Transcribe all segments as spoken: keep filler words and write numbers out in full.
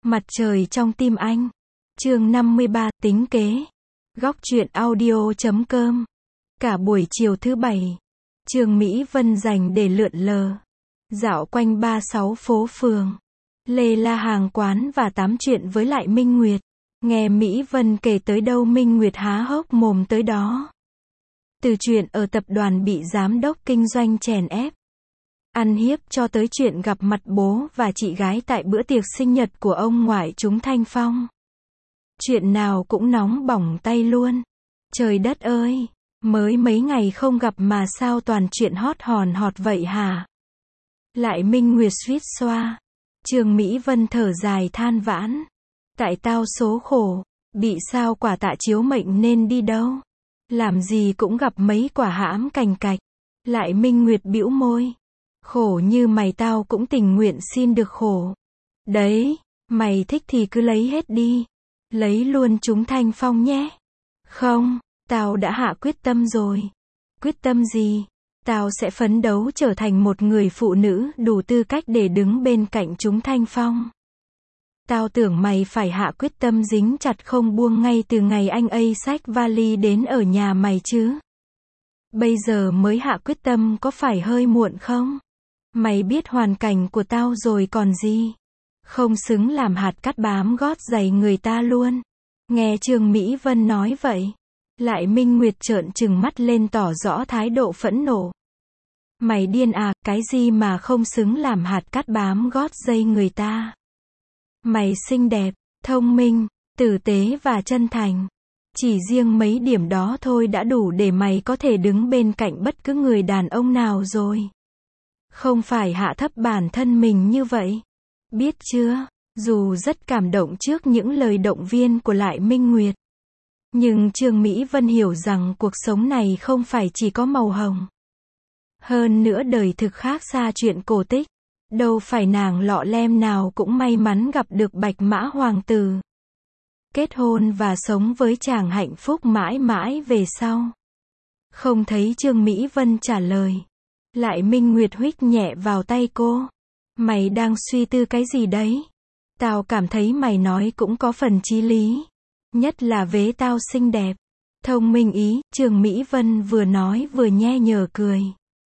Mặt trời trong tim anh. Chương năm mươi ba, tính kế. Góc truyện audio chấm com. Cả buổi chiều thứ bảy, Trương Mỹ Vân dành để lượn lờ, dạo quanh ba sáu phố phường, lê la hàng quán và tám chuyện với lại Minh Nguyệt. Nghe Mỹ Vân kể tới đâu Minh Nguyệt há hốc mồm tới đó. Từ chuyện ở tập đoàn bị giám đốc kinh doanh chèn ép, ăn hiếp cho tới chuyện gặp mặt bố và chị gái tại bữa tiệc sinh nhật của ông ngoại chúng Thanh Phong. Chuyện nào cũng nóng bỏng tay luôn. Trời đất ơi, mới mấy ngày không gặp mà sao toàn chuyện hot hòn hot vậy hả? Lại Minh Nguyệt suýt xoa. Trương Mỹ Vân thở dài than vãn. Tại tao số khổ, bị sao quả tạ chiếu mệnh nên đi đâu. Làm gì cũng gặp mấy quả hãm cành cạch. Lại Minh Nguyệt bĩu môi. Khổ như mày tao cũng tình nguyện xin được khổ. Đấy, mày thích thì cứ lấy hết đi. Lấy luôn chúng Thanh Phong nhé. Không, tao đã hạ quyết tâm rồi. Quyết tâm gì? Tao sẽ phấn đấu trở thành một người phụ nữ đủ tư cách để đứng bên cạnh chúng Thanh Phong. Tao tưởng mày phải hạ quyết tâm dính chặt không buông ngay từ ngày anh ấy xách vali đến ở nhà mày chứ. Bây giờ mới hạ quyết tâm có phải hơi muộn không? Mày biết hoàn cảnh của tao rồi còn gì. Không xứng làm hạt cát bám gót giày người ta luôn. Nghe Trương Mỹ Vân nói vậy, lại Minh Nguyệt trợn trừng mắt lên tỏ rõ thái độ phẫn nộ. Mày điên à, cái gì mà không xứng làm hạt cát bám gót giày người ta. Mày xinh đẹp, thông minh, tử tế và chân thành. Chỉ riêng mấy điểm đó thôi đã đủ để mày có thể đứng bên cạnh bất cứ người đàn ông nào rồi. Không phải hạ thấp bản thân mình như vậy. Biết chưa? Dù rất cảm động trước những lời động viên của lại Minh Nguyệt, nhưng Trương Mỹ Vân hiểu rằng cuộc sống này không phải chỉ có màu hồng. Hơn nữa đời thực khác xa chuyện cổ tích. Đâu phải nàng lọ lem nào cũng may mắn gặp được Bạch Mã Hoàng tử. Kết hôn và sống với chàng hạnh phúc mãi mãi về sau. Không thấy Trương Mỹ Vân trả lời. Lại Minh Nguyệt huých nhẹ vào tay cô. Mày đang suy tư cái gì đấy? Tao cảm thấy mày nói cũng có phần chí lý. Nhất là vế tao xinh đẹp, thông minh ý. Trương Mỹ Vân vừa nói vừa nhe nhở cười.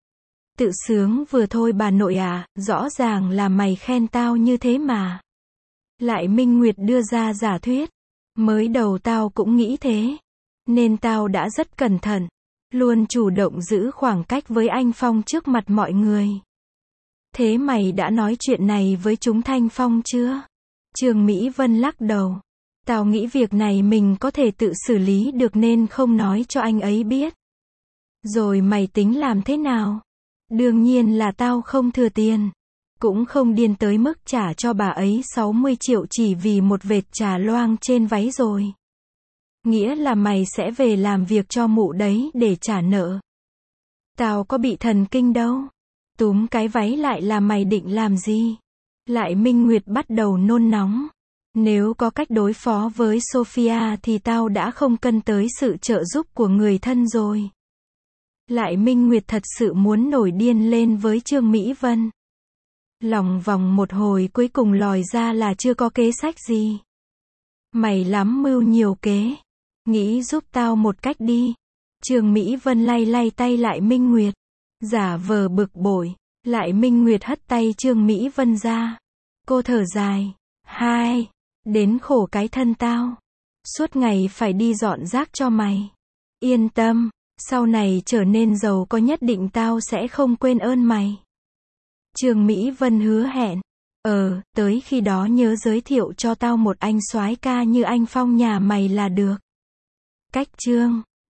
Tự sướng vừa thôi bà nội à, rõ ràng là mày khen tao như thế mà. Lại Minh Nguyệt đưa ra giả thuyết. Mới đầu tao cũng nghĩ thế. Nên tao đã rất cẩn thận. Luôn chủ động giữ khoảng cách với anh Phong trước mặt mọi người. Thế mày đã nói chuyện này với chúng Thanh Phong chưa? Trương Mỹ Vân lắc đầu. Tao nghĩ việc này mình có thể tự xử lý được nên không nói cho anh ấy biết. Rồi mày tính làm thế nào? Đương nhiên là tao không thừa tiền. Cũng không điên tới mức trả cho bà ấy sáu mươi triệu chỉ vì một vệt trà loang trên váy rồi. Nghĩa là mày sẽ về làm việc cho mụ đấy để trả nợ. Tao có bị thần kinh đâu. Túm cái váy lại là mày định làm gì? Lại Minh Nguyệt bắt đầu nôn nóng. Nếu có cách đối phó với Sophia thì tao đã không cần tới sự trợ giúp của người thân rồi. Lại Minh Nguyệt thật sự muốn nổi điên lên với Trương Mỹ Vân. Lòng vòng một hồi cuối cùng lòi ra là chưa có kế sách gì. Mày lắm mưu nhiều kế. Nghĩ giúp tao một cách đi. Trương Mỹ Vân lay lay tay lại Minh Nguyệt. Giả vờ bực bội. Lại Minh Nguyệt hất tay Trương Mỹ Vân ra. Cô thở dài. Hai. Đến khổ cái thân tao. Suốt ngày phải đi dọn rác cho mày. Yên tâm. Sau này trở nên giàu có nhất định tao sẽ không quên ơn mày. Trương Mỹ Vân hứa hẹn. Ờ, tới khi đó nhớ giới thiệu cho tao một anh soái ca như anh Phong nhà mày là được. Cách chương.